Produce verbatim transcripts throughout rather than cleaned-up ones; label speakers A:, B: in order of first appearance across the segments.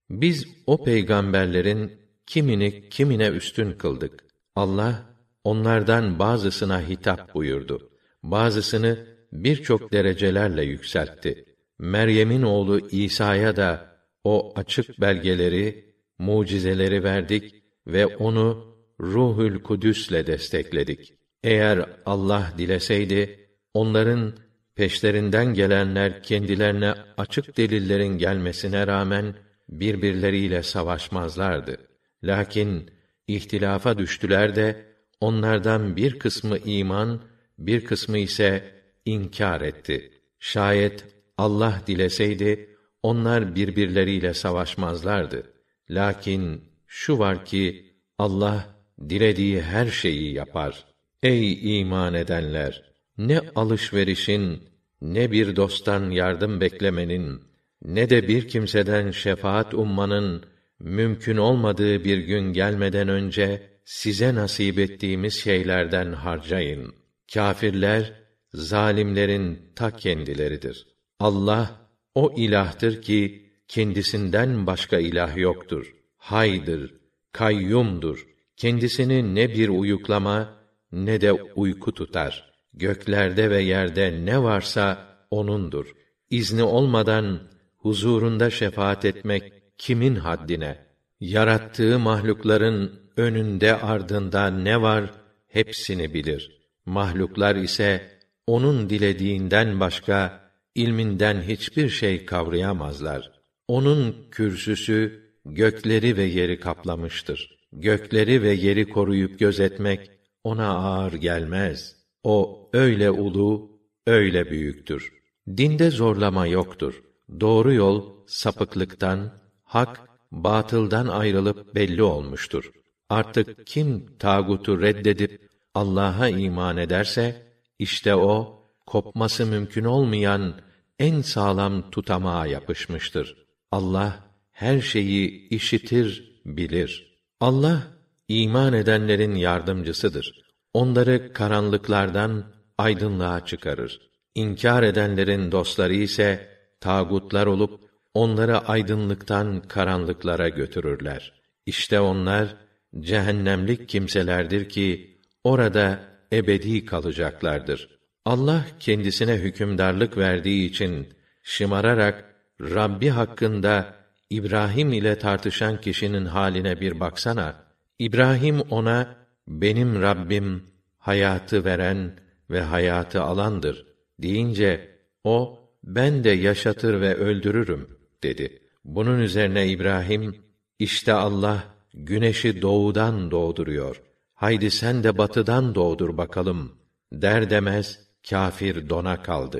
A: Biz o peygamberlerin kimini kimine üstün kıldık. Allah onlardan bazısına hitap buyurdu. Bazısını birçok derecelerle yükseltti. Meryem'in oğlu İsa'ya da o açık belgeleri, mucizeleri verdik ve onu Ruhül Kudüs'le destekledik. Eğer Allah dileseydi, onların peşlerinden gelenler kendilerine açık delillerin gelmesine rağmen birbirleriyle savaşmazlardı. Lakin ihtilafa düştüler de onlardan bir kısmı iman, bir kısmı ise inkar etti. Şayet Allah dileseydi onlar birbirleriyle savaşmazlardı. Lakin şu var ki Allah dilediği her şeyi yapar. Ey iman edenler! Ne alışverişin, ne bir dosttan yardım beklemenin, ne de bir kimseden şefaat ummanın mümkün olmadığı bir gün gelmeden önce size nasip ettiğimiz şeylerden harcayın. Kâfirler, zalimlerin ta kendileridir. Allah, o ilahtır ki, kendisinden başka ilah yoktur. Haydır, kayyumdur. Kendisini ne bir uyuklama, ne de uyku tutar. Göklerde ve yerde ne varsa O'nundur. İzni olmadan, huzurunda şefaat etmek kimin haddine? Yarattığı mahlukların önünde ardında ne var, hepsini bilir. Mahluklar ise, O'nun dilediğinden başka, ilminden hiçbir şey kavrayamazlar. O'nun kürsüsü, gökleri ve yeri kaplamıştır. Gökleri ve yeri koruyup gözetmek, O'na ağır gelmez. O, öyle ulu, öyle büyüktür. Dinde zorlama yoktur. Doğru yol, sapıklıktan, hak, batıldan ayrılıp belli olmuştur. Artık kim tağutu reddedip Allah'a iman ederse, işte o, kopması mümkün olmayan en sağlam tutamağa yapışmıştır. Allah her şeyi işitir, bilir. Allah iman edenlerin yardımcısıdır. Onları karanlıklardan aydınlığa çıkarır. İnkar edenlerin dostları ise tağutlar olup onları aydınlıktan karanlıklara götürürler. İşte onlar cehennemlik kimselerdir ki orada ebedi kalacaklardır. Allah kendisine hükümdarlık verdiği için şımararak Rabbi hakkında İbrahim ile tartışan kişinin haline bir baksana. İbrahim ona benim Rabbim hayatı veren ve hayatı alandır deyince o ben de yaşatır ve öldürürüm dedi. Bunun üzerine İbrahim işte Allah güneşi doğudan doğduruyor. Haydi sen de batıdan doğdur bakalım der demez kâfir dona kaldı.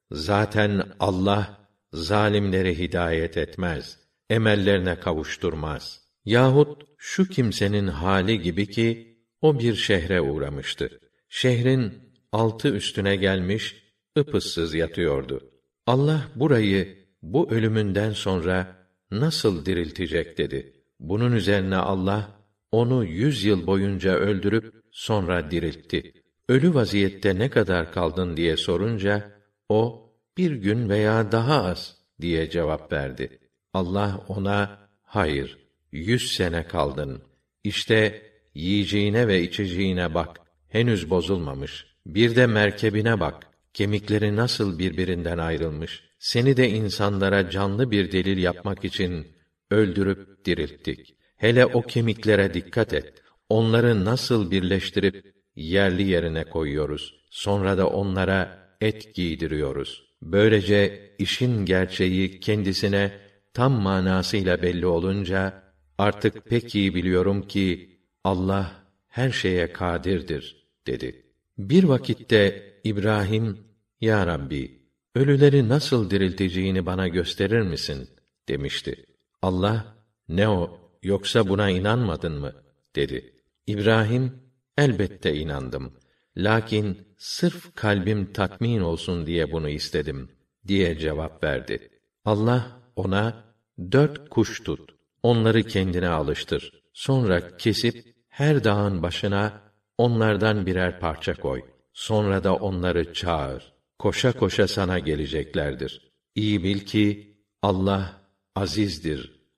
A: Zaten Allah zalimleri hidayet etmez, emellerine kavuşturmaz. Yahut şu kimsenin hali gibi ki o bir şehre uğramıştı. Şehrin altı üstüne gelmiş, ıpıssız yatıyordu. Allah burayı bu ölümünden sonra nasıl diriltecek dedi. Bunun üzerine Allah onu yüz yıl boyunca öldürüp sonra diriltti. Ölü vaziyette ne kadar kaldın diye sorunca o bir gün veya daha az diye cevap verdi. Allah ona hayır yüz sene kaldın. İşte yiyeceğine ve içeceğine bak. Henüz bozulmamış. Bir de merkebine bak. Kemikleri nasıl birbirinden ayrılmış. Seni de insanlara canlı bir delil yapmak için öldürüp dirilttik. Hele o kemiklere dikkat et. Onları nasıl birleştirip yerli yerine koyuyoruz. Sonra da onlara et giydiriyoruz. Böylece işin gerçeği kendisine tam manasıyla belli olunca artık pek iyi biliyorum ki Allah her şeye kadirdir dedi. Bir vakitte İbrahim ya Rabbi ölüleri nasıl dirilteceğini bana gösterir misin demişti. Allah ne o yoksa buna inanmadın mı dedi. İbrahim elbette inandım. Lakin sırf kalbim tatmin olsun diye bunu istedim diye cevap verdi. Allah ona dört kuş tut. Onları kendine alıştır. Sonra kesip her dağın başına onlardan birer parça koy. Sonra da onları çağır. Koşa koşa sana geleceklerdir. İyi bil ki Allah azizdir,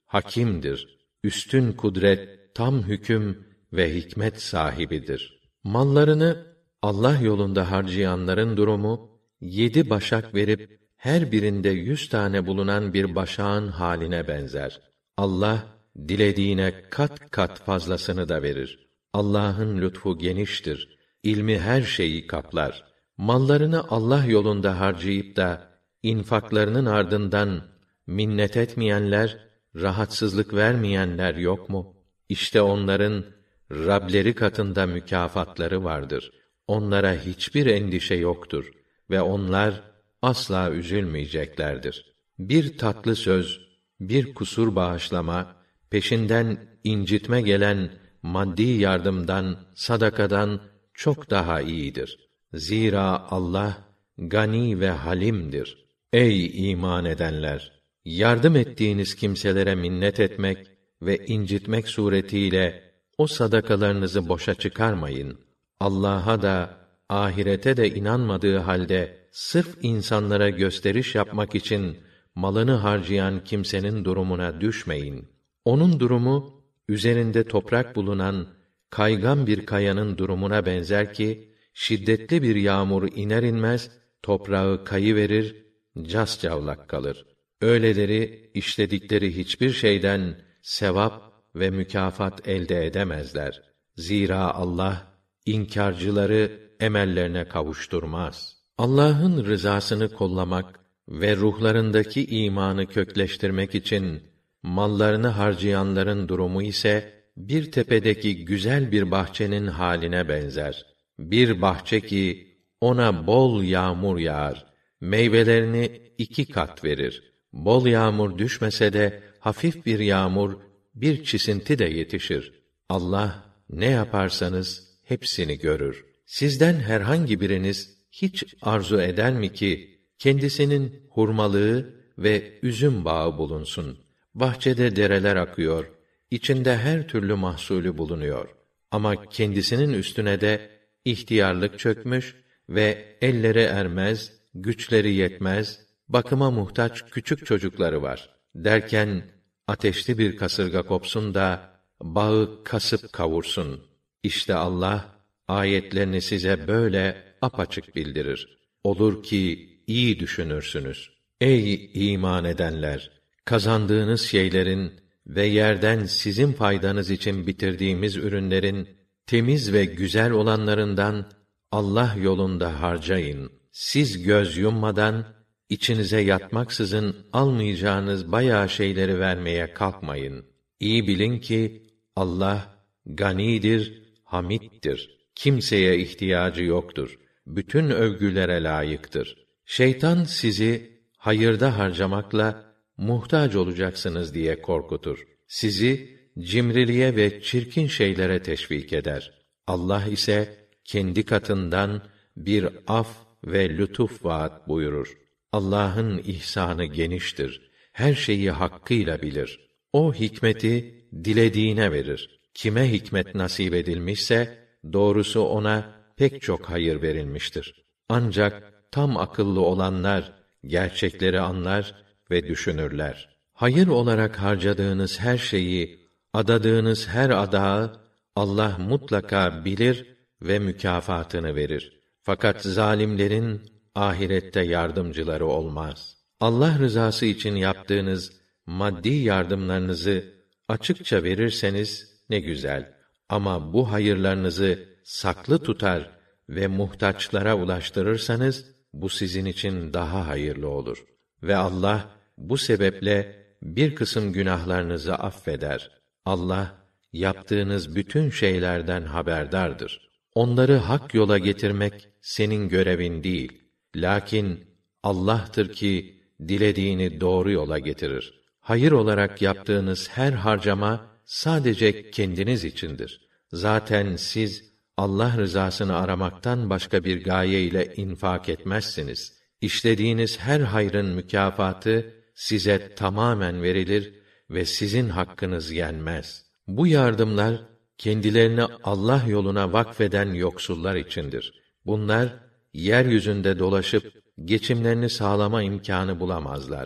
A: hakimdir. Üstün kudret, tam hüküm ve hikmet sahibidir. Mallarını Allah yolunda harcayanların durumu, yedi başak verip, her birinde yüz tane bulunan bir başağın haline benzer. Allah, dilediğine kat kat fazlasını da verir. Allah'ın lütfu geniştir. İlmi her şeyi kaplar. Mallarını Allah yolunda harcayıp da, infaklarının ardından minnet etmeyenler, rahatsızlık vermeyenler yok mu? İşte onların Rableri katında mükafatları vardır. Onlara hiçbir endişe yoktur ve onlar asla üzülmeyeceklerdir. Bir tatlı söz, bir kusur bağışlama, peşinden incitme gelen maddi yardımdan, sadakadan çok daha iyidir. Zira Allah gani ve halimdir. Ey iman edenler! Yardım ettiğiniz kimselere minnet etmek ve incitmek suretiyle o sadakalarınızı boşa çıkarmayın. Allah'a da ahirete de inanmadığı halde sırf insanlara gösteriş yapmak için malını harcayan kimsenin durumuna düşmeyin. Onun durumu üzerinde toprak bulunan kaygan bir kayanın durumuna benzer ki şiddetli bir yağmur iner inmez toprağı kayıverir, cascavlak kalır. Öyleleri işledikleri hiçbir şeyden sevap ve mükafat elde edemezler. Zira Allah inkârcıları emellerine kavuşturmaz. Allah'ın rızasını kollamak ve ruhlarındaki imanı kökleştirmek için mallarını harcayanların durumu ise bir tepedeki güzel bir bahçenin haline benzer. Bir bahçe ki ona bol yağmur yağar, meyvelerini iki kat verir. Bol yağmur düşmese de hafif bir yağmur, bir çisinti de yetişir. Allah ne yaparsanız hepsini görür. Sizden herhangi biriniz hiç arzu eder mi ki kendisinin hurmalığı ve üzüm bağı bulunsun? Bahçede dereler akıyor, içinde her türlü mahsulü bulunuyor. Ama kendisinin üstüne de ihtiyarlık çökmüş ve elleri ermez, güçleri yetmez, bakıma muhtaç küçük çocukları var. Derken ateşli bir kasırga kopsun da bağı kasıp kavursun. İşte Allah ayetlerini size böyle apaçık bildirir. Olur ki iyi düşünürsünüz. Ey iman edenler! Kazandığınız şeylerin ve yerden sizin faydanız için bitirdiğimiz ürünlerin temiz ve güzel olanlarından Allah yolunda harcayın. Siz göz yummadan içinize yatmaksızın almayacağınız bayağı şeyleri vermeye kalkmayın. İyi bilin ki Allah ganidir, hamittir. Kimseye ihtiyacı yoktur. Bütün övgülere layıktır. Şeytan sizi hayırda harcamakla muhtaç olacaksınız diye korkutur. Sizi cimriliğe ve çirkin şeylere teşvik eder. Allah ise kendi katından bir af ve lütuf vaat buyurur. Allah'ın ihsanı geniştir. Her şeyi hakkıyla bilir. O hikmeti dilediğine verir. Kime hikmet nasip edilmişse doğrusu ona pek çok hayır verilmiştir. Ancak tam akıllı olanlar gerçekleri anlar ve düşünürler. Hayır olarak harcadığınız her şeyi, adadığınız her adağı Allah mutlaka bilir ve mükafatını verir. Fakat zalimlerin ahirette yardımcıları olmaz. Allah rızası için yaptığınız maddi yardımlarınızı açıkça verirseniz ne güzel. Ama bu hayırlarınızı saklı tutar ve muhtaçlara ulaştırırsanız bu sizin için daha hayırlı olur. Ve Allah bu sebeple bir kısım günahlarınızı affeder. Allah yaptığınız bütün şeylerden haberdardır. Onları hak yola getirmek senin görevin değil. Lakin Allah'tır ki dilediğini doğru yola getirir. Hayır olarak yaptığınız her harcama sadece kendiniz içindir. Zaten siz Allah rızasını aramaktan başka bir gaye ile infak etmezsiniz. İşlediğiniz her hayrın mükafatı size tamamen verilir ve sizin hakkınız yenmez. Bu yardımlar kendilerini Allah yoluna vakfeden yoksullar içindir. Bunlar yeryüzünde dolaşıp geçimlerini sağlama imkânı bulamazlar.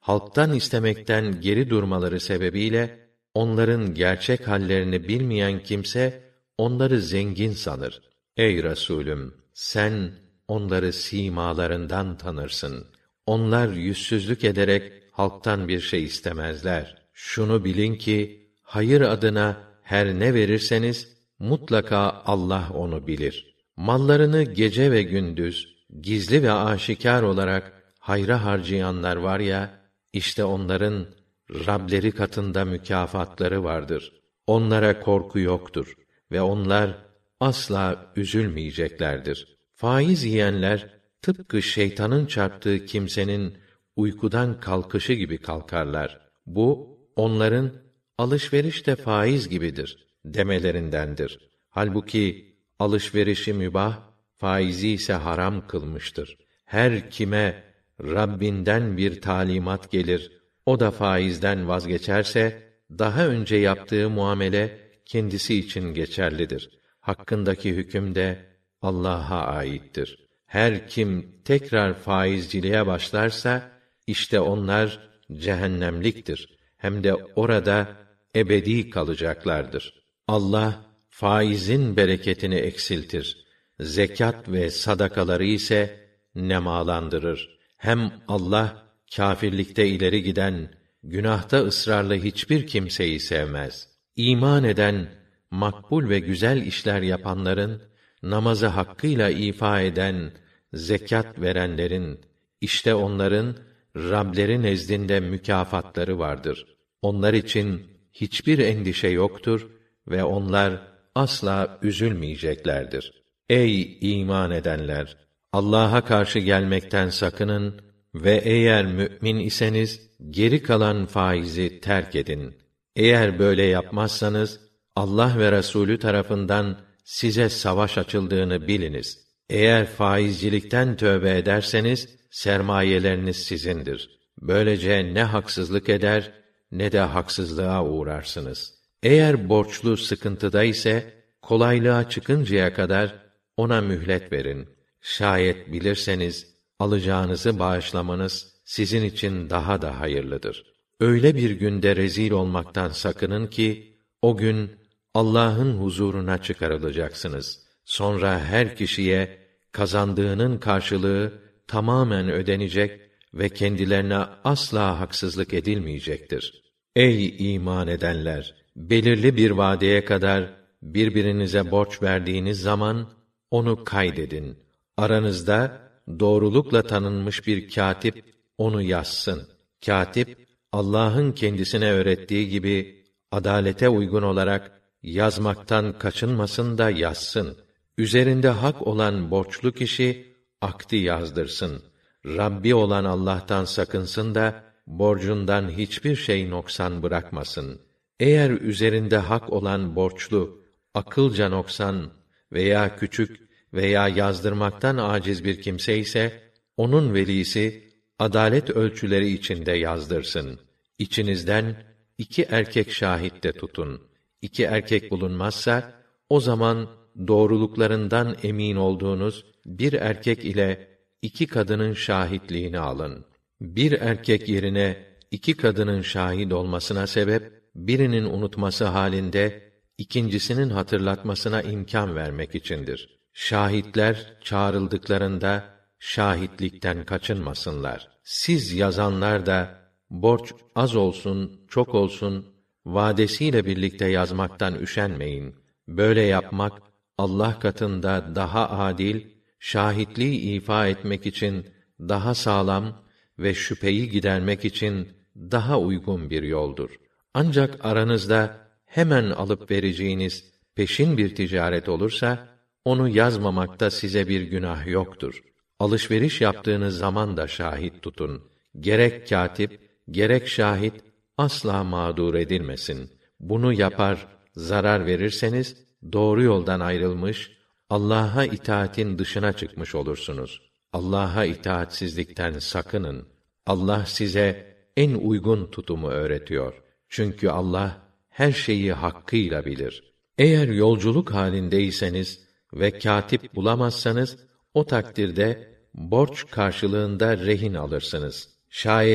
A: halktan istemekten geri durmaları sebebiyle onların gerçek hallerini bilmeyen kimse onları zengin sanır. Ey Resulüm, sen onları simalarından tanırsın. Onlar yüzsüzlük ederek halktan bir şey istemezler. Şunu bilin ki hayır adına her ne verirseniz mutlaka Allah onu bilir. Mallarını gece ve gündüz, gizli ve aşikar olarak hayra harcayanlar var ya, işte onların Rableri katında mükafatları vardır. Onlara korku yoktur ve onlar asla üzülmeyeceklerdir. Faiz yiyenler tıpkı şeytanın çarptığı kimsenin uykudan kalkışı gibi kalkarlar. Bu onların alışveriş de faiz gibidir demelerindendir. Halbuki alışverişi mübah, faizi ise haram kılmıştır. Her kime Rabbinden bir talimat gelir, o da faizden vazgeçerse, daha önce yaptığı muamele kendisi için geçerlidir. Hakkındaki hüküm de Allah'a aittir. Her kim tekrar faizciliğe başlarsa, işte onlar cehennemliktir. Hem de orada ebedi kalacaklardır. Allah faizin bereketini eksiltir. Zekat ve sadakaları ise nemalandırır. Hem Allah kâfirlikte ileri giden, günahta ısrarlı hiçbir kimseyi sevmez. İman eden, makbul ve güzel işler yapanların, namazı hakkıyla ifa eden, zekat verenlerin, işte onların Rableri nezdinde mükafatları vardır. Onlar için hiçbir endişe yoktur ve onlar asla üzülmeyeceklerdir. Ey iman edenler! Allah'a karşı gelmekten sakının ve eğer mü'min iseniz, geri kalan faizi terk edin. Eğer böyle yapmazsanız, Allah ve Resulü tarafından size savaş açıldığını biliniz. Eğer faizcilikten tövbe ederseniz, sermayeleriniz sizindir. Böylece ne haksızlık eder, ne de haksızlığa uğrarsınız. Eğer borçlu sıkıntıda ise, kolaylığa çıkıncaya kadar ona mühlet verin. Şayet bilirseniz, alacağınızı bağışlamanız sizin için daha da hayırlıdır. Öyle bir günde rezil olmaktan sakının ki, o gün Allah'ın huzuruna çıkarılacaksınız. Sonra her kişiye kazandığının karşılığı tamamen ödenecek ve kendilerine asla haksızlık edilmeyecektir. Ey iman edenler! Belirli bir vadeye kadar birbirinize borç verdiğiniz zaman onu kaydedin. Aranızda doğrulukla tanınmış bir kâtip onu yazsın. Kâtip Allah'ın kendisine öğrettiği gibi adalete uygun olarak yazmaktan kaçınmasın da yazsın. Üzerinde hak olan borçlu kişi akdi yazdırsın. Rabbi olan Allah'tan sakınsın da borcundan hiçbir şey noksan bırakmasın. Eğer üzerinde hak olan borçlu akılca noksan veya küçük veya yazdırmaktan aciz bir kimse ise onun velisi adalet ölçüleri içinde yazdırsın. İçinizden iki erkek şahit de tutun. İki erkek bulunmazsa o zaman doğruluklarından emin olduğunuz bir erkek ile iki kadının şahitliğini alın. Bir erkek yerine iki kadının şahit olmasına sebep, birinin unutması halinde ikincisinin hatırlatmasına imkan vermek içindir. Şahitler çağrıldıklarında şahitlikten kaçınmasınlar. Siz yazanlar da borç az olsun, çok olsun vadesiyle birlikte yazmaktan üşenmeyin. Böyle yapmak Allah katında daha adil, şahitliği ifa etmek için daha sağlam ve şüpheyi gidermek için daha uygun bir yoldur. Ancak aranızda hemen alıp vereceğiniz peşin bir ticaret olursa, onu yazmamakta size bir günah yoktur. Alışveriş yaptığınız zaman da şahit tutun. Gerek kâtip, gerek şahit asla mağdur edilmesin. Bunu yapar, zarar verirseniz, doğru yoldan ayrılmış, Allah'a itaatin dışına çıkmış olursunuz. Allah'a itaatsizlikten sakının. Allah size en uygun tutumu öğretiyor. Çünkü Allah her şeyi hakkıyla bilir. Eğer yolculuk halindeyseniz ve kâtip bulamazsanız, o takdirde borç karşılığında rehin alırsınız. Şayet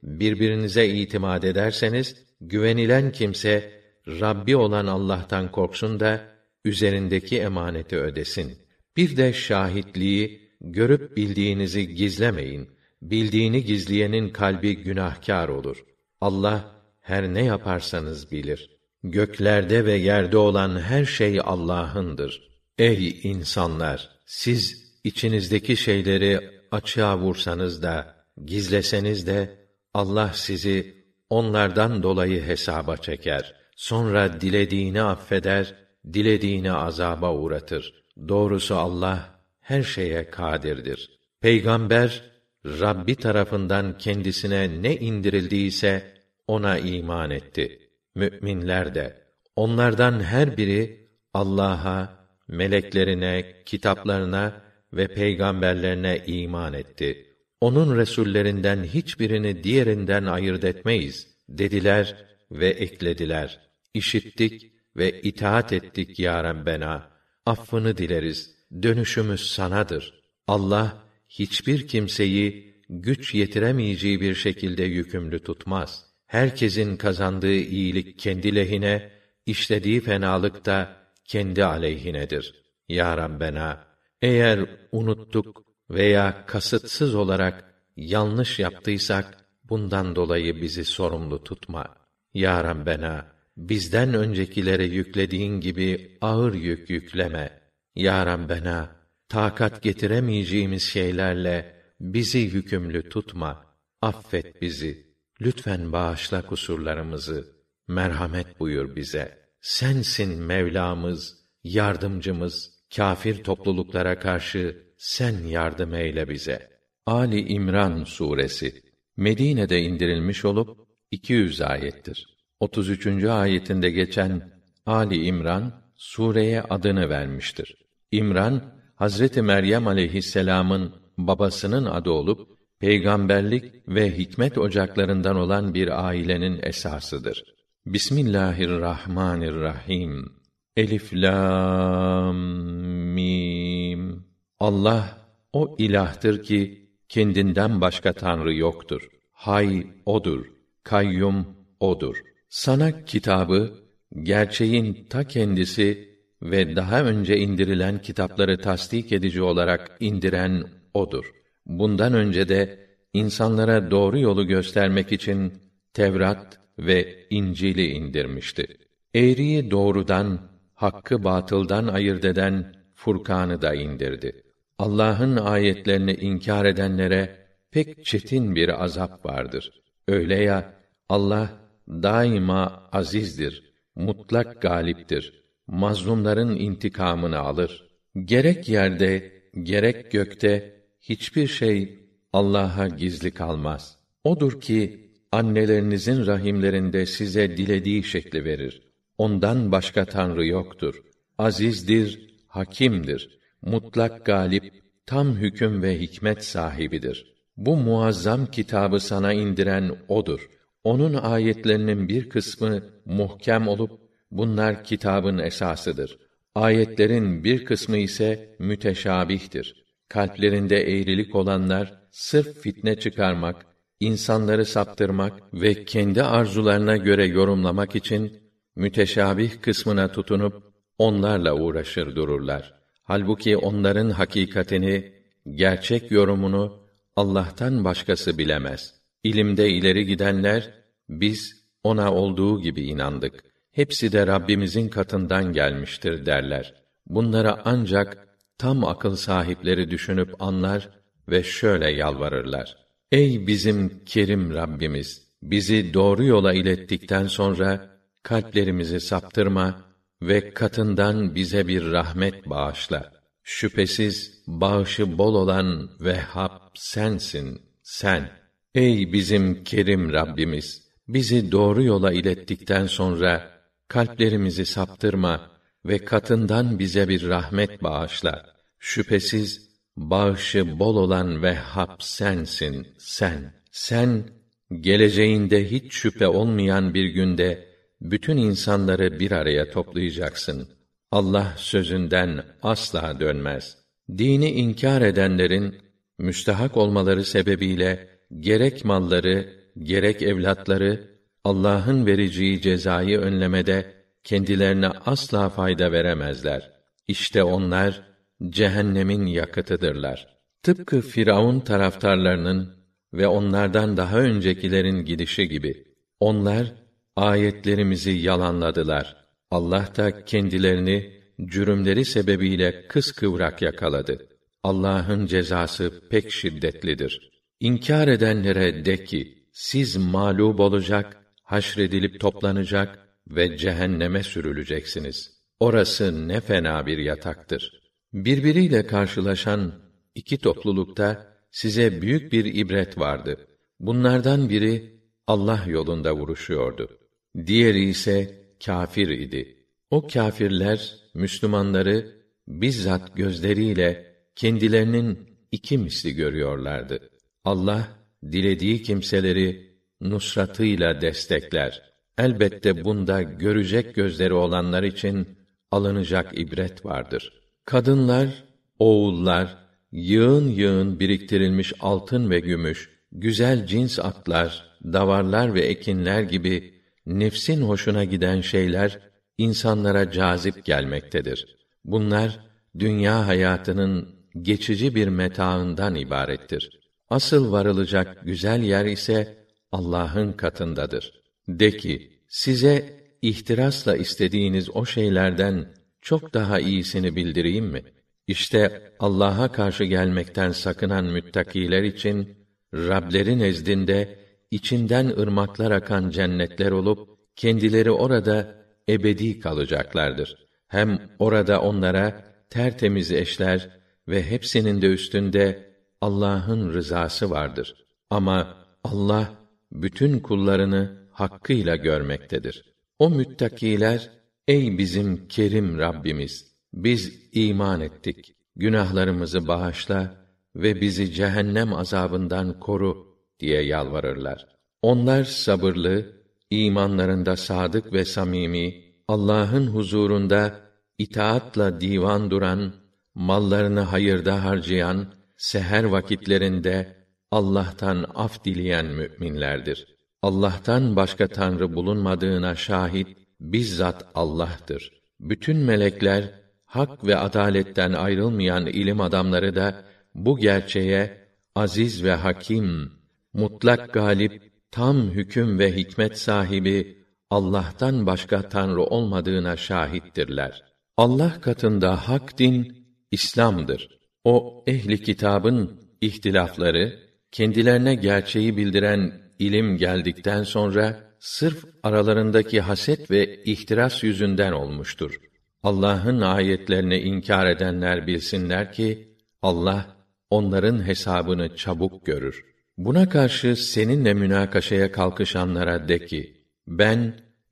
A: birbirinize itimat ederseniz, güvenilen kimse, Rabbi olan Allah'tan korksun da, üzerindeki emaneti ödesin. Bir de şahitliği, görüp bildiğinizi gizlemeyin. Bildiğini gizleyenin kalbi günahkâr olur. Allah, her ne yaparsanız bilir. Göklerde ve yerde olan her şey Allah'ındır. Ey insanlar! Siz, içinizdeki şeyleri açığa vursanız da, gizleseniz de, Allah sizi onlardan dolayı hesaba çeker. Sonra dilediğini affeder, dilediğini azaba uğratır. Doğrusu Allah her şeye kadirdir. Peygamber, Rabbi tarafından kendisine ne indirildiyse ona iman etti. Mü'minler de. Onlardan her biri Allah'a, meleklerine, kitaplarına ve peygamberlerine iman etti. Onun resullerinden hiçbirini diğerinden ayırt etmeyiz dediler ve eklediler. İşittik ve itaat ettik ya Rabbena. Affını dileriz. Dönüşümüz sanadır. Allah hiçbir kimseyi güç yetiremeyeceği bir şekilde yükümlü tutmaz. Herkesin kazandığı iyilik kendi lehine, işlediği fenalık da kendi aleyhinedir. Ya Rabbena, eğer unuttuk veya kasıtsız olarak yanlış yaptıysak, bundan dolayı bizi sorumlu tutma. Ya Rabbena, bizden öncekilere yüklediğin gibi ağır yük yükleme. Ya Rabbena, takat getiremeyeceğimiz şeylerle bizi yükümlü tutma. Affet bizi. Lütfen bağışla kusurlarımızı. Merhamet buyur bize. Sensin Mevlamız, yardımcımız. Kâfir topluluklara karşı sen yardım eyle bize. Ali İmran suresi Medine'de indirilmiş olup iki yüz ayettir. otuz üçüncü ayetinde geçen Ali İmran sureye adını vermiştir. İmran, Hazreti Meryem aleyhisselam'ın babasının adı olup peygamberlik ve hikmet ocaklarından olan bir ailenin esasıdır. Bismillahirrahmanirrahim. Elif lam mim. Allah o ilahtır ki kendinden başka tanrı yoktur. Hay odur. Kayyum odur. Sana kitabı, gerçeğin ta kendisi ve daha önce indirilen kitapları tasdik edici olarak indiren odur. Bundan önce de insanlara doğru yolu göstermek için Tevrat ve İncil'i indirmişti. Eğriyi doğrudan, hakkı batıldan ayırt eden Furkan'ı da indirdi. Allah'ın ayetlerini inkar edenlere pek çetin bir azap vardır. Öyle ya, Allah daima azizdir, mutlak galiptir. Mazlumların intikamını alır. Gerek yerde, gerek gökte hiçbir şey Allah'a gizli kalmaz. Odur ki annelerinizin rahimlerinde size dilediği şekli verir. Ondan başka tanrı yoktur. Azizdir, hakimdir. Mutlak galip, tam hüküm ve hikmet sahibidir. Bu muazzam kitabı sana indiren odur. Onun ayetlerinin bir kısmı muhkem olup bunlar kitabın esasıdır. Ayetlerin bir kısmı ise müteşabihtir. Kalplerinde eğrilik olanlar sırf fitne çıkarmak, insanları saptırmak ve kendi arzularına göre yorumlamak için müteşabih kısmına tutunup onlarla uğraşır dururlar. Halbuki onların hakikatini, gerçek yorumunu Allah'tan başkası bilemez. İlimde ileri gidenler biz ona olduğu gibi inandık. Hepsi de Rabbimizin katından gelmiştir derler. Bunlara ancak tam akıl sahipleri düşünüp anlar ve şöyle yalvarırlar. Ey bizim kerim Rabbimiz! Bizi doğru yola ilettikten sonra kalplerimizi saptırma ve katından bize bir rahmet bağışla. Şüphesiz bağışı bol olan Vehhab sensin, sen. Ey bizim kerim Rabbimiz! Bizi doğru yola ilettikten sonra kalplerimizi saptırma ve katından bize bir rahmet bağışla. Şüphesiz bağışı bol olan Vehhab sensin, sen. Sen, geleceğinde hiç şüphe olmayan bir günde bütün insanları bir araya toplayacaksın. Allah sözünden asla dönmez. Dini inkar edenlerin müstahak olmaları sebebiyle gerek malları, gerek evlatları, Allah'ın vereceği cezayı önlemede kendilerine asla fayda veremezler. İşte onlar cehennemin yakıtıdırlar. Tıpkı Firavun taraftarlarının ve onlardan daha öncekilerin gidişi gibi. Onlar ayetlerimizi yalanladılar. Allah da kendilerini cürümleri sebebiyle kıskıvrak yakaladı. Allah'ın cezası pek şiddetlidir. İnkar edenlere de ki, siz mağlup olacak, haşredilip toplanacak ve cehenneme sürüleceksiniz. Orası ne fena bir yataktır. Birbiriyle karşılaşan iki toplulukta size büyük bir ibret vardı. Bunlardan biri Allah yolunda vuruşuyordu. Diğeri ise kâfir idi. O kâfirler Müslümanları bizzat gözleriyle kendilerinin iki misli görüyorlardı. Allah dilediği kimseleri nusratıyla destekler. Elbette bunda görecek gözleri olanlar için alınacak ibret vardır. Kadınlar, oğullar, yığın yığın biriktirilmiş altın ve gümüş, güzel cins atlar, davarlar ve ekinler gibi nefsin hoşuna giden şeyler insanlara cazip gelmektedir. Bunlar dünya hayatının geçici bir metaından ibarettir. Asıl varılacak güzel yer ise Allah'ın katındadır. De ki, size ihtirasla istediğiniz o şeylerden çok daha iyisini bildireyim mi? İşte Allah'a karşı gelmekten sakınan müttakiler için Rableri nezdinde içinden ırmaklar akan cennetler olup kendileri orada ebedi kalacaklardır. Hem orada onlara tertemiz eşler ve hepsinin de üstünde Allah'ın rızası vardır. Ama Allah bütün kullarını hakkıyla görmektedir. O müttakiler, ey bizim kerim Rabbimiz, biz iman ettik. Günahlarımızı bağışla ve bizi cehennem azabından koru diye yalvarırlar. Onlar sabırlı, imanlarında sadık ve samimi, Allah'ın huzurunda itaatla divan duran, mallarını hayırda harcayan, seher vakitlerinde Allah'tan af dileyen müminlerdir. Allah'tan başka tanrı bulunmadığına şahit bizzat Allah'tır. Bütün melekler, hak ve adaletten ayrılmayan ilim adamları da bu gerçeğe aziz ve hakim, mutlak galip, tam hüküm ve hikmet sahibi Allah'tan başka tanrı olmadığına şahittirler. Allah katında hak din İslam'dır. O ehli kitabın ihtilafları kendilerine gerçeği bildiren ilim geldikten sonra sırf aralarındaki haset ve ihtiras yüzünden olmuştur. Allah'ın ayetlerini inkar edenler bilsinler ki Allah onların hesabını çabuk görür. Buna karşı seninle münakaşaya kalkışanlara de ki, ben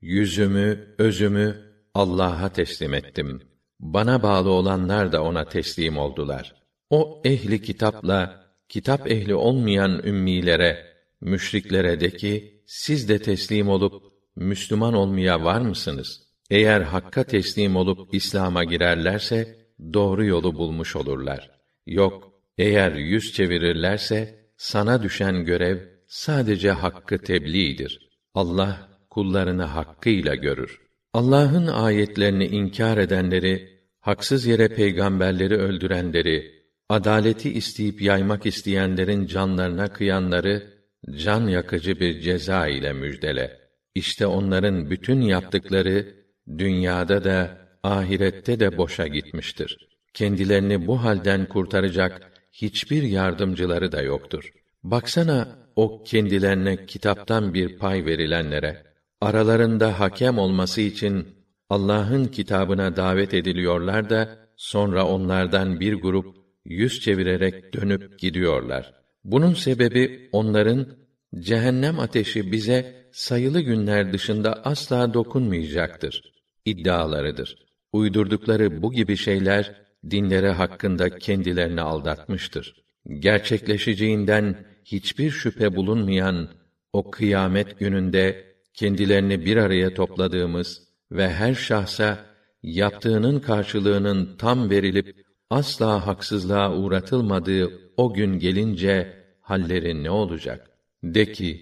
A: yüzümü, özümü Allah'a teslim ettim. Bana bağlı olanlar da ona teslim oldular. O ehli kitapla kitap ehli olmayan ümmilere, müşriklere de ki, siz de teslim olup Müslüman olmaya var mısınız? Eğer hakka teslim olup İslam'a girerlerse doğru yolu bulmuş olurlar. Yok, eğer yüz çevirirlerse sana düşen görev sadece hakkı tebliğdir. Allah kullarını hakkıyla görür. Allah'ın ayetlerini inkar edenleri, haksız yere peygamberleri öldürenleri, adaleti isteyip yaymak isteyenlerin canlarına kıyanları can yakıcı bir ceza ile müjdele. İşte onların bütün yaptıkları dünyada da ahirette de boşa gitmiştir. Kendilerini bu halden kurtaracak hiçbir yardımcıları da yoktur. Baksana o kendilerine kitaptan bir pay verilenlere, aralarında hakem olması için Allah'ın kitabına davet ediliyorlar da sonra onlardan bir grup yüz çevirerek dönüp gidiyorlar. Bunun sebebi onların cehennem ateşi bize sayılı günler dışında asla dokunmayacaktır iddialarıdır. Uydurdukları bu gibi şeyler dinleri hakkında kendilerini aldatmıştır. Gerçekleşeceğinden hiçbir şüphe bulunmayan o kıyamet gününde kendilerini bir araya topladığımız ve her şahsa yaptığının karşılığının tam verilip asla haksızlığa uğratılmadığı o gün gelince halleri ne olacak? De ki,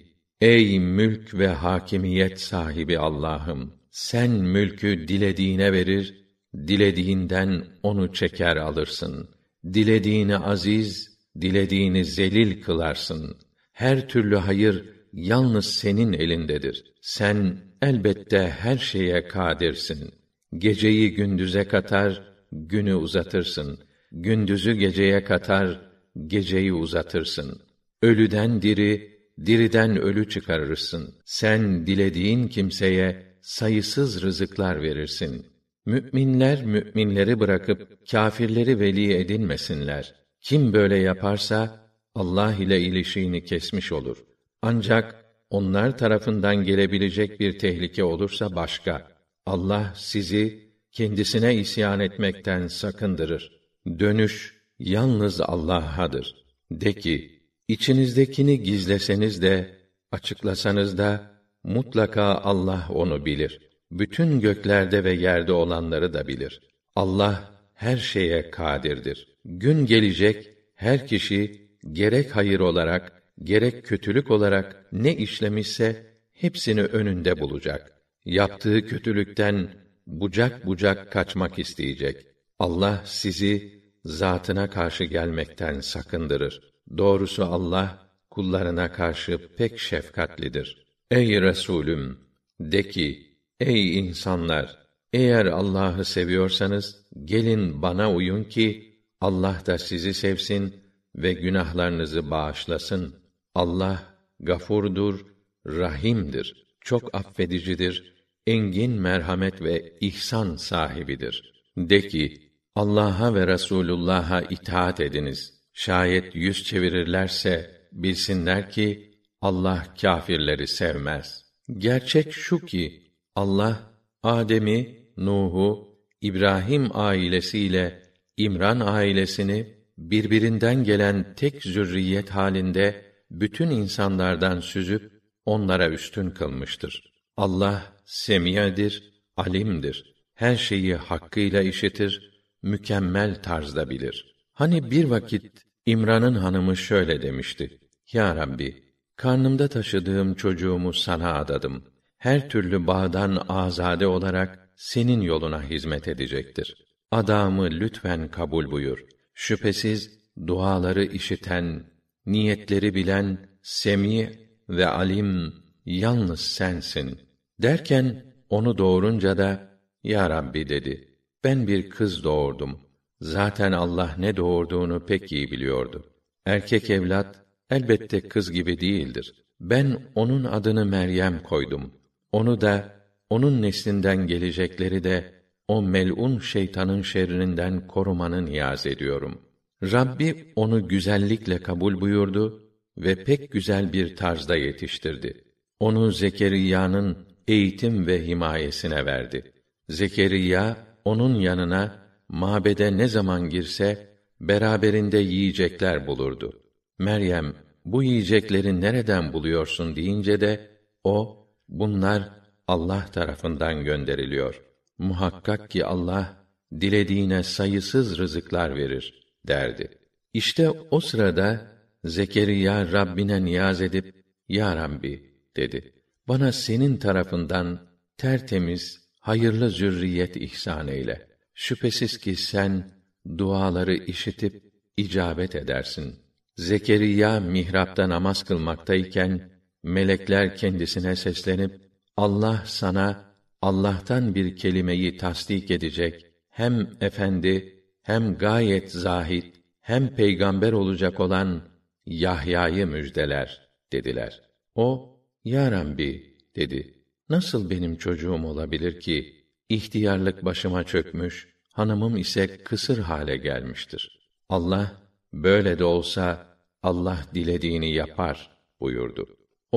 A: Ey mülk ve hakimiyet sahibi Allah'ım! Sen mülkü dilediğine verir, dilediğinden onu çeker alırsın. Dilediğini aziz, dilediğini zelil kılarsın. Her türlü hayır yalnız senin elindedir. Sen elbette her şeye kadirsin. Geceyi gündüze katar, günü uzatırsın. Gündüzü geceye katar, geceyi uzatırsın. Ölüden diri, diriden ölü çıkarırsın. Sen dilediğin kimseye sayısız rızıklar verirsin. Müminler müminleri bırakıp kâfirleri veli edinmesinler. Kim böyle yaparsa Allah ile ilişiğini kesmiş olur. Ancak onlar tarafından gelebilecek bir tehlike olursa başka. Allah sizi kendisine isyan etmekten sakındırır. Dönüş yalnız Allah'adır. De ki, içinizdekini gizleseniz de, açıklasanız da, mutlaka Allah onu bilir. Bütün göklerde ve yerde olanları da bilir. Allah her şeye kadirdir. Gün gelecek, her kişi gerek hayır olarak, gerek kötülük olarak ne işlemişse hepsini önünde bulacak. Yaptığı kötülükten bucak bucak kaçmak isteyecek. Allah sizi zatına karşı gelmekten sakındırır. Doğrusu Allah kullarına karşı pek şefkatlidir. Ey Resulüm, de ki, ey insanlar, eğer Allah'ı seviyorsanız gelin bana uyun ki Allah da sizi sevsin ve günahlarınızı bağışlasın. Allah gafurdur, rahimdir, çok affedicidir, engin merhamet ve ihsan sahibidir. De ki, Allah'a ve Resulullah'a itaat ediniz. Şayet yüz çevirirlerse bilsinler ki Allah kâfirleri sevmez. Gerçek şu ki Allah Adem'i, Nuh'u, İbrahim ailesiyle İmran ailesini birbirinden gelen tek zürriyet halinde bütün insanlardan süzüp onlara üstün kılmıştır. Allah semî'dir, alimdir. Her şeyi hakkıyla işitir, mükemmel tarzda bilir. Hani bir vakit İmran'ın hanımı şöyle demişti: Ya Rabbi, karnımda taşıdığım çocuğumu sana adadım. Her türlü bağdan azade olarak senin yoluna hizmet edecektir. Adamı lütfen kabul buyur. Şüphesiz duaları işiten, niyetleri bilen, semî ve alim yalnız sensin. Derken onu doğurunca da Ya Rabbi dedi. Ben bir kız doğurdum. Zaten Allah ne doğurduğunu pek iyi biliyordu. Erkek evlat elbette kız gibi değildir. Ben onun adını Meryem koydum. Onu da onun neslinden gelecekleri de o mel'un şeytanın şerrinden korumanı niyaz ediyorum. Rabbi onu güzellikle kabul buyurdu ve pek güzel bir tarzda yetiştirdi. Onu Zekeriya'nın eğitim ve himayesine verdi. Zekeriya onun yanına mabede ne zaman girse beraberinde yiyecekler bulurdu. Meryem, bu yiyecekleri nereden buluyorsun deyince de o, bunlar Allah tarafından gönderiliyor. Muhakkak ki Allah dilediğine sayısız rızıklar verir derdi. İşte o sırada Zekeriya Rabbine niyaz edip Ya Rabbi dedi. Bana senin tarafından tertemiz, hayırlı zürriyet ihsan eyle. Şüphesiz ki sen duaları işitip icabet edersin. Zekeriya mihrapta namaz kılmaktayken melekler kendisine seslenip Allah sana Allah'tan bir kelimeyi tasdik edecek hem efendi hem gayet zahid hem peygamber olacak olan Yahya'yı müjdeler dediler. O Ya Rabbi dedi. Nasıl benim çocuğum olabilir ki ihtiyarlık başıma çökmüş, hanımım ise kısır hale gelmiştir. Allah böyle de olsa Allah dilediğini yapar buyurdu.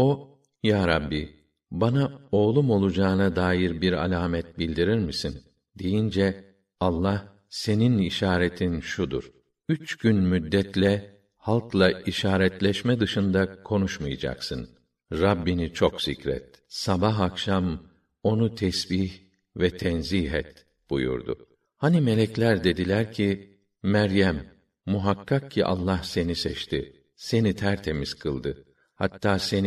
A: O Ya Rabbi bana oğlum olacağına dair bir alamet bildirir misin deyince Allah senin işaretin şudur. Üç gün müddetle halkla işaretleşme dışında konuşmayacaksın. Rabbini çok zikret. Sabah akşam onu tesbih ve tenzih et buyurdu. Hani melekler dediler ki Meryem muhakkak ki Allah seni seçti. Seni tertemiz kıldı. Hatta seni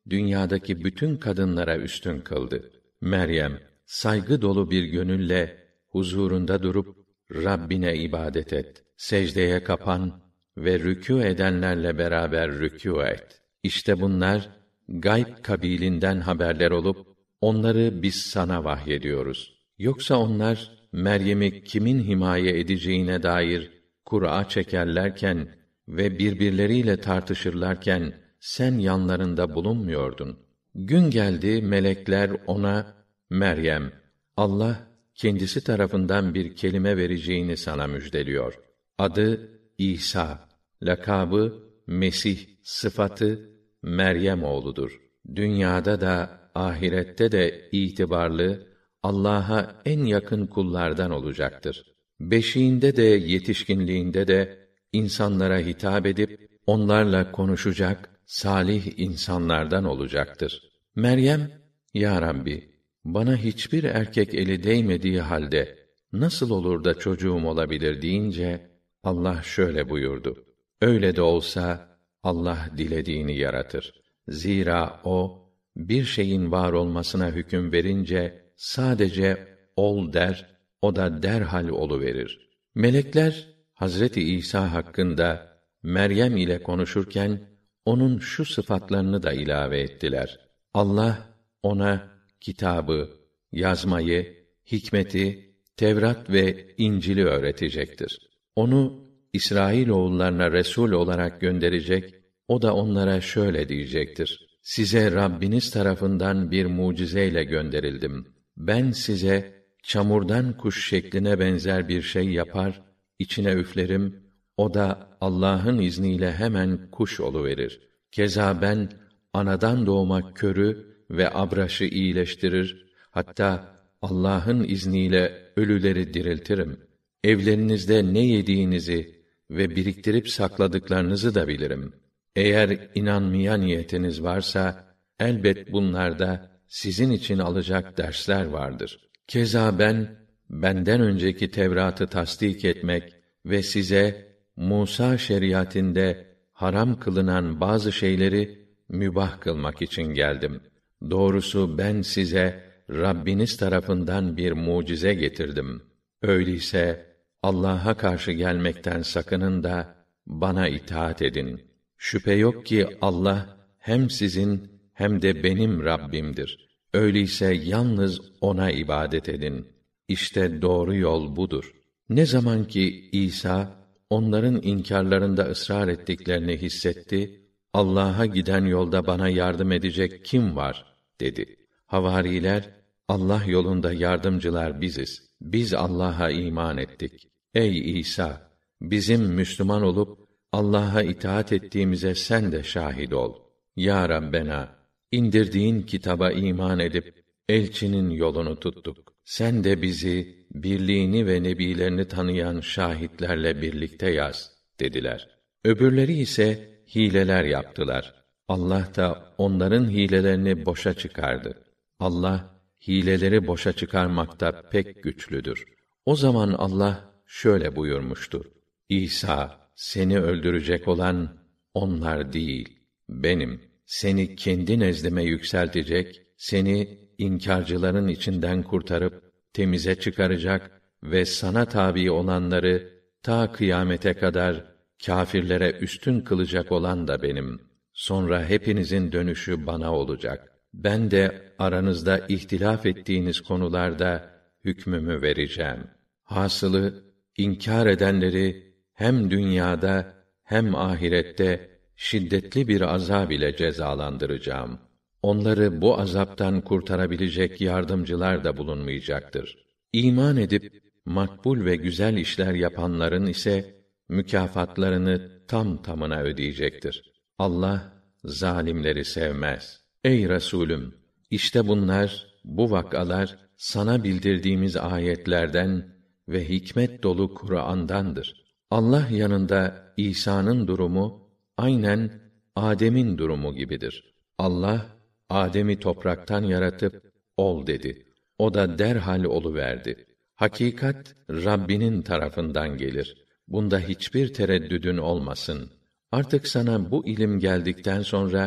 A: dünyadaki bütün kadınlara üstün kıldı. Meryem saygı dolu bir gönülle huzurunda durup Rabbine ibadet et. Secdeye kapan ve rükû edenlerle beraber rükû et. İşte bunlar gayb kabilinden haberler olup onları biz sana vahyediyoruz. Yoksa onlar Meryem'i kimin himaye edeceğine dair kura çekerlerken ve birbirleriyle tartışırlarken sen yanlarında bulunmuyordun. Gün geldi, melekler ona, Meryem, Allah kendisi tarafından bir kelime vereceğini sana müjdeliyor. Adı İsa, lakabı Mesih, sıfatı Meryem oğludur. Dünyada da ahirette de itibarlı, Allah'a en yakın kullardan olacaktır. Beşiğinde de yetişkinliğinde de insanlara hitap edip onlarla konuşacak salih insanlardan olacaktır. Meryem, Ya Rabbi, bana hiçbir erkek eli değmediği halde nasıl olur da çocuğum olabilir deyince Allah şöyle buyurdu: Öyle de olsa Allah dilediğini yaratır. Zira o bir şeyin var olmasına hüküm verince sadece ol der, o da derhal oluverir. Melekler Hazreti İsa hakkında Meryem ile konuşurken onun şu sıfatlarını da ilave ettiler. Allah ona kitabı, yazmayı, hikmeti, Tevrat ve İncil'i öğretecektir. Onu İsrailoğullarına resul olarak gönderecek, o da onlara şöyle diyecektir: Size Rabbiniz tarafından bir mucizeyle gönderildim. Ben size çamurdan kuş şekline benzer bir şey yapar, içine üflerim, o da Allah'ın izniyle hemen kuş oluverir. Keza ben anadan doğma körü ve abraşı iyileştirir, hatta Allah'ın izniyle ölüleri diriltirim. Evlerinizde ne yediğinizi ve biriktirip sakladıklarınızı da bilirim. Eğer inanmaya niyetiniz varsa, elbet bunlarda sizin için alacak dersler vardır. Keza ben, benden önceki Tevrat'ı tasdik etmek ve size Musa şeriatinde haram kılınan bazı şeyleri mübah kılmak için geldim. Doğrusu ben size Rabbiniz tarafından bir mucize getirdim. Öyleyse Allah'a karşı gelmekten sakının da bana itaat edin. Şüphe yok ki Allah hem sizin hem de benim Rabbimdir. Öyleyse yalnız ona ibadet edin. İşte doğru yol budur. Ne zaman ki İsa onların inkârlarında ısrar ettiklerini hissetti, Allah'a giden yolda bana yardım edecek kim var dedi. Havariler, Allah yolunda yardımcılar biziz. Biz Allah'a iman ettik. Ey İsa, bizim Müslüman olup Allah'a itaat ettiğimize sen de şahit ol. Ya Rabbena, indirdiğin kitaba iman edip elçinin yolunu tuttuk. Sen de bizi birliğini ve nebilerini tanıyan şahitlerle birlikte yaz dediler. Öbürleri ise hileler yaptılar. Allah da onların hilelerini boşa çıkardı. Allah hileleri boşa çıkarmakta pek güçlüdür. O zaman Allah şöyle buyurmuştur: İsa, seni öldürecek olan onlar değil, benim. Seni kendi nezdime yükseltecek, seni inkârcıların içinden kurtarıp temize çıkaracak ve sana tabi olanları ta kıyamete kadar kâfirlere üstün kılacak olan da benim. Sonra hepinizin dönüşü bana olacak. Ben de aranızda ihtilaf ettiğiniz konularda hükmümü vereceğim. Hasılı, inkar edenleri hem dünyada hem ahirette şiddetli bir azab ile cezalandıracağım. Onları bu azaptan kurtarabilecek yardımcılar da bulunmayacaktır. İman edip makbul ve güzel işler yapanların ise mükafatlarını tam tamına ödeyecektir. Allah zalimleri sevmez. Ey Resulüm, işte bunlar, bu vakalar sana bildirdiğimiz ayetlerden ve hikmet dolu Kur'an'dandır. Allah yanında İsa'nın durumu aynen Adem'in durumu gibidir. Allah Adem'i topraktan yaratıp ol dedi. O da derhal oluverdi. Hakikat Rabbinin tarafından gelir. Bunda hiçbir tereddüdün olmasın. Artık sana bu ilim geldikten sonra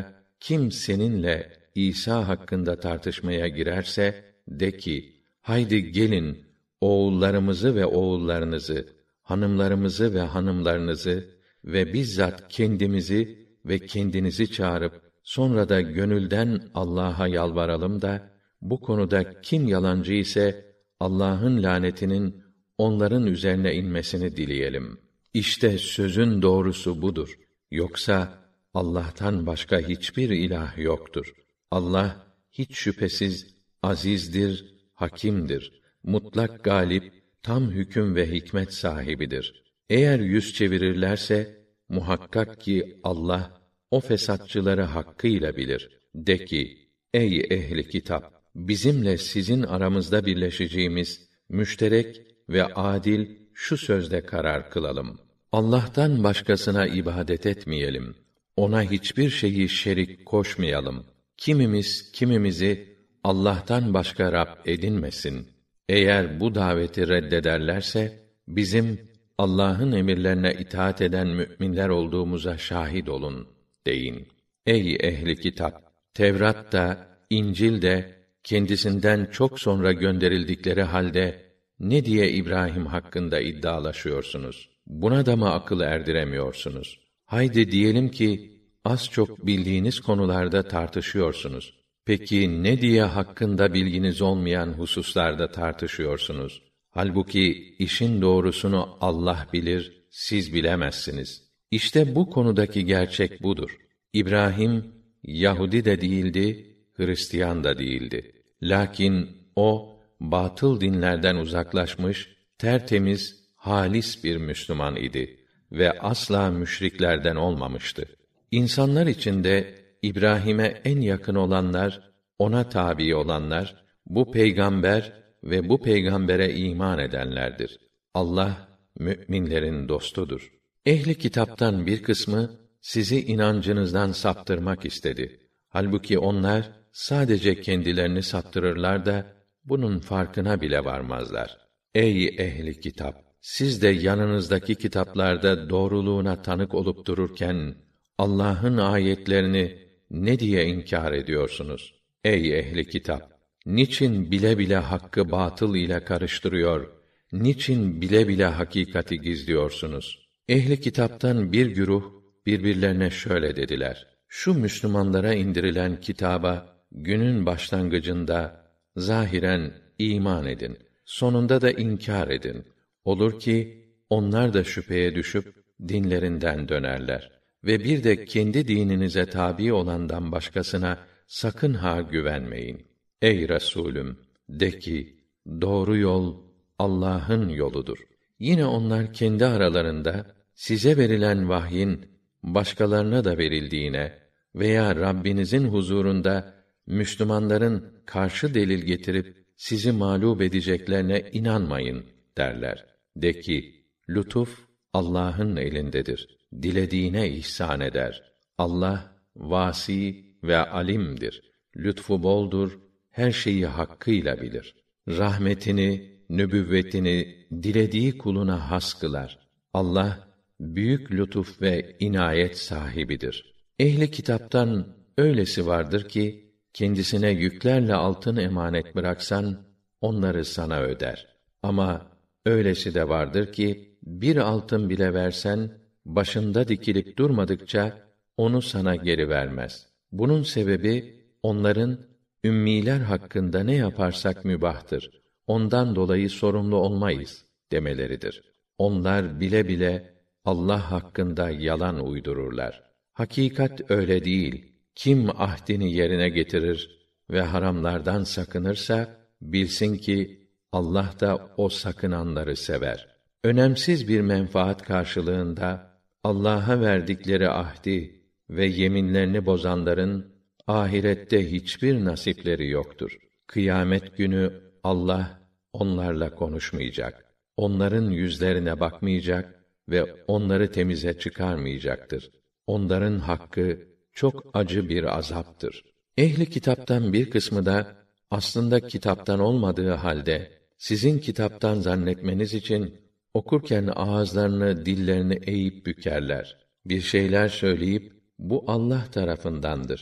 A: kim seninle İsa hakkında tartışmaya girerse, de ki, haydi gelin, oğullarımızı ve oğullarınızı, hanımlarımızı ve hanımlarınızı ve bizzat kendimizi ve kendinizi çağırıp, sonra da gönülden Allah'a yalvaralım da, bu konuda kim yalancı ise, Allah'ın lanetinin onların üzerine inmesini dileyelim. İşte sözün doğrusu budur. Yoksa Allah'tan başka hiçbir ilah yoktur. Allah hiç şüphesiz azizdir, hakimdir. Mutlak galip, tam hüküm ve hikmet sahibidir. Eğer yüz çevirirlerse, muhakkak ki Allah o fesatçıları hakkıyla bilir. De ki, ey ehli kitap! Bizimle sizin aramızda birleşeceğimiz müşterek ve adil şu sözde karar kılalım. Allah'tan başkasına ibadet etmeyelim. Ona hiçbir şeyi şerik koşmayalım. Kimimiz kimimizi Allah'tan başka Rab edinmesin. Eğer bu daveti reddederlerse, bizim Allah'ın emirlerine itaat eden müminler olduğumuza şahit olun deyin. Ey ehli kitap! Tevrat da, İncil de kendisinden çok sonra gönderildikleri halde ne diye İbrahim hakkında iddialaşıyorsunuz? Buna da mı akıl erdiremiyorsunuz? Haydi diyelim ki az çok bildiğiniz konularda tartışıyorsunuz. Peki ne diye hakkında bilginiz olmayan hususlarda tartışıyorsunuz? Halbuki işin doğrusunu Allah bilir, siz bilemezsiniz. İşte bu konudaki gerçek budur. İbrahim Yahudi de değildi, Hristiyan da değildi. Lakin o batıl dinlerden uzaklaşmış, tertemiz, halis bir Müslüman idi ve asla müşriklerden olmamıştı. İnsanlar içinde İbrahim'e en yakın olanlar, ona tabi olanlar, bu peygamber ve bu peygambere iman edenlerdir. Allah müminlerin dostudur. Ehli kitaptan bir kısmı sizi inancınızdan saptırmak istedi. Halbuki onlar sadece kendilerini saptırırlar da bunun farkına bile varmazlar. Ey ehli kitap! Siz de yanınızdaki kitaplarda doğruluğuna tanık olup dururken Allah'ın ayetlerini ne diye inkar ediyorsunuz? Ey ehli kitap! Niçin bile bile hakkı batıl ile karıştırıyor? Niçin bile bile hakikati gizliyorsunuz? Ehli kitaptan bir güruh birbirlerine şöyle dediler: Şu Müslümanlara indirilen kitaba günün başlangıcında zahiren iman edin, sonunda da inkar edin. Olur ki onlar da şüpheye düşüp dinlerinden dönerler ve bir de kendi dininize tabi olandan başkasına sakın ha güvenmeyin. Ey Resulüm, de ki, doğru yol Allah'ın yoludur. Yine onlar kendi aralarında size verilen vahyin başkalarına da verildiğine veya Rabbinizin huzurunda Müslümanların karşı delil getirip sizi mağlup edeceklerine inanmayın derler. De ki, lütuf Allah'ın elindedir. Dilediğine ihsan eder. Allah vasi ve alimdir. Lütfu boldur, her şeyi hakkıyla bilir. Rahmetini, nübüvvetini dilediği kuluna has kılar. Allah büyük lütuf ve inayet sahibidir. Ehli kitaptan öylesi vardır ki kendisine yüklerle altın emanet bıraksan onları sana öder. Ama öylesi de vardır ki bir altın bile versen başında dikilip durmadıkça onu sana geri vermez. Bunun sebebi onların ümmiler hakkında ne yaparsak mübahtır. Ondan dolayı sorumlu olmayız demeleridir. Onlar bile bile Allah hakkında yalan uydururlar. Hakikat öyle değil. Kim ahdini yerine getirir ve haramlardan sakınırsa bilsin ki Allah da o sakınanları sever. Önemsiz bir menfaat karşılığında Allah'a verdikleri ahdi ve yeminlerini bozanların ahirette hiçbir nasipleri yoktur. Kıyamet günü Allah onlarla konuşmayacak. Onların yüzlerine bakmayacak ve onları temize çıkarmayacaktır. Onların hakkı çok acı bir azaptır. Ehli kitaptan bir kısmı da aslında kitaptan olmadığı halde sizin kitaptan zannetmeniz için okurken ağızlarını, dillerini eğip bükerler. Bir şeyler söyleyip bu Allah tarafındandır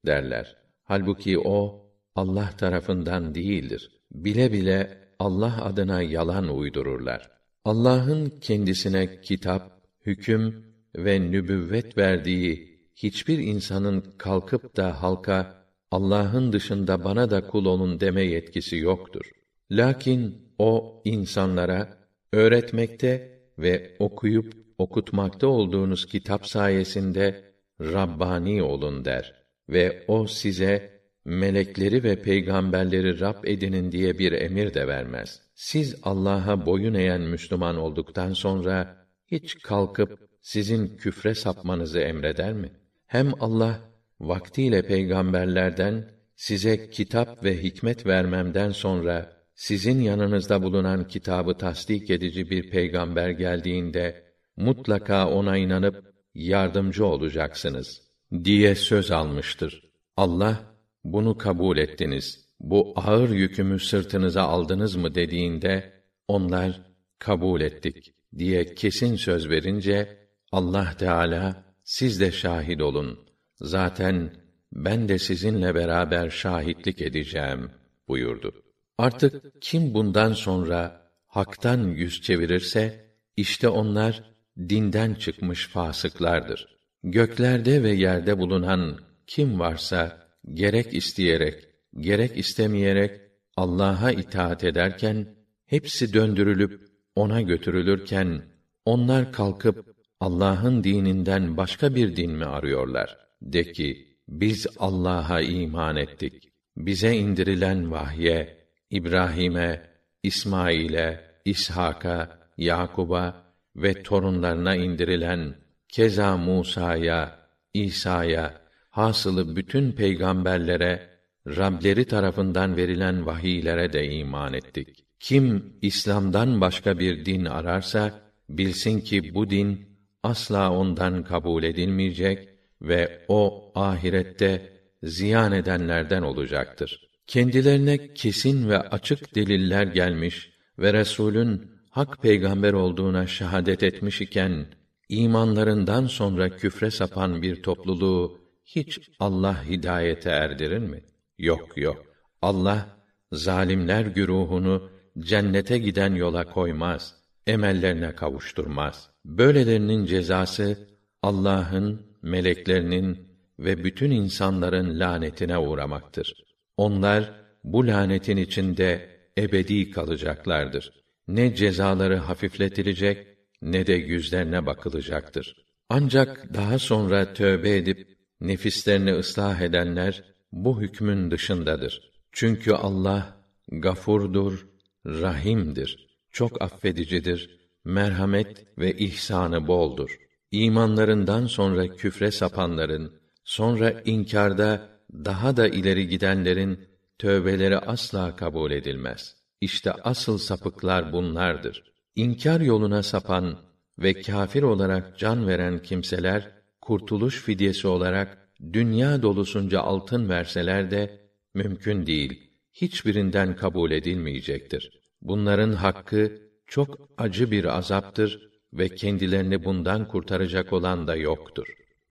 A: derler. Halbuki o Allah tarafından değildir. Bile bile Allah adına yalan uydururlar. Allah'ın kendisine kitap, hüküm ve nübüvvet verdiği hiçbir insanın kalkıp da halka Allah'ın dışında bana da kul olun deme yetkisi yoktur. Lakin o insanlara öğretmekte ve okuyup okutmakta olduğunuz kitap sayesinde Rabbani olun der ve o size melekleri ve peygamberleri Rab edinin diye bir emir de vermez. Siz Allah'a boyun eğen Müslüman olduktan sonra hiç kalkıp sizin küfre sapmanızı emreder mi? Hem Allah vaktiyle peygamberlerden size kitap ve hikmet vermemden sonra sizin yanınızda bulunan kitabı tasdik edici bir peygamber geldiğinde mutlaka ona inanıp yardımcı olacaksınız diye söz almıştır. Allah bunu kabul ettiniz. Bu ağır yükümü sırtınıza aldınız mı dediğinde onlar kabul ettik diye kesin söz verince Allah Teala siz de şahit olun. Zaten ben de sizinle beraber şahitlik edeceğim buyurdu. Artık kim bundan sonra haktan yüz çevirirse işte onlar dinden çıkmış fasıklardır. Göklerde ve yerde bulunan kim varsa gerek isteyerek gerek istemeyerek Allah'a itaat ederken hepsi döndürülüp ona götürülürken onlar kalkıp Allah'ın dininden başka bir din mi arıyorlar? De ki biz Allah'a iman ettik. Bize indirilen vahye, İbrahim'e, İsmail'e, İshak'a, Yakub'a ve torunlarına indirilen keza Musa'ya, İsa'ya, hasılı bütün peygamberlere, Rableri tarafından verilen vahiylere de iman ettik. Kim İslam'dan başka bir din ararsa bilsin ki bu din asla ondan kabul edilmeyecek ve o ahirette ziyan edenlerden olacaktır. Kendilerine kesin ve açık deliller gelmiş ve Resulün hak peygamber olduğuna şahadet etmiş iken imanlarından sonra küfre sapan bir topluluğu hiç Allah hidayete erdirir mi? Yok yok. Allah zalimler güruhunu cennete giden yola koymaz, emellerine kavuşturmaz. Böylelerinin cezası Allah'ın, meleklerinin ve bütün insanların lanetine uğramaktır. Onlar bu lanetin içinde ebedi kalacaklardır. Ne cezaları hafifletilecek ne de yüzlerine bakılacaktır. Ancak daha sonra tövbe edip nefislerini ıslah edenler bu hükmün dışındadır. Çünkü Allah gafurdur, rahimdir, çok affedicidir, merhamet ve ihsanı boldur. İmanlarından sonra küfre sapanların, sonra inkârda daha da ileri gidenlerin tövbeleri asla kabul edilmez. İşte asıl sapıklar bunlardır. İnkar yoluna sapan ve kâfir olarak can veren kimseler kurtuluş fidyesi olarak dünya dolusunca altın verseler de mümkün değil. Hiçbirinden kabul edilmeyecektir. Bunların hakkı çok acı bir azaptır ve kendilerini bundan kurtaracak olan da yoktur.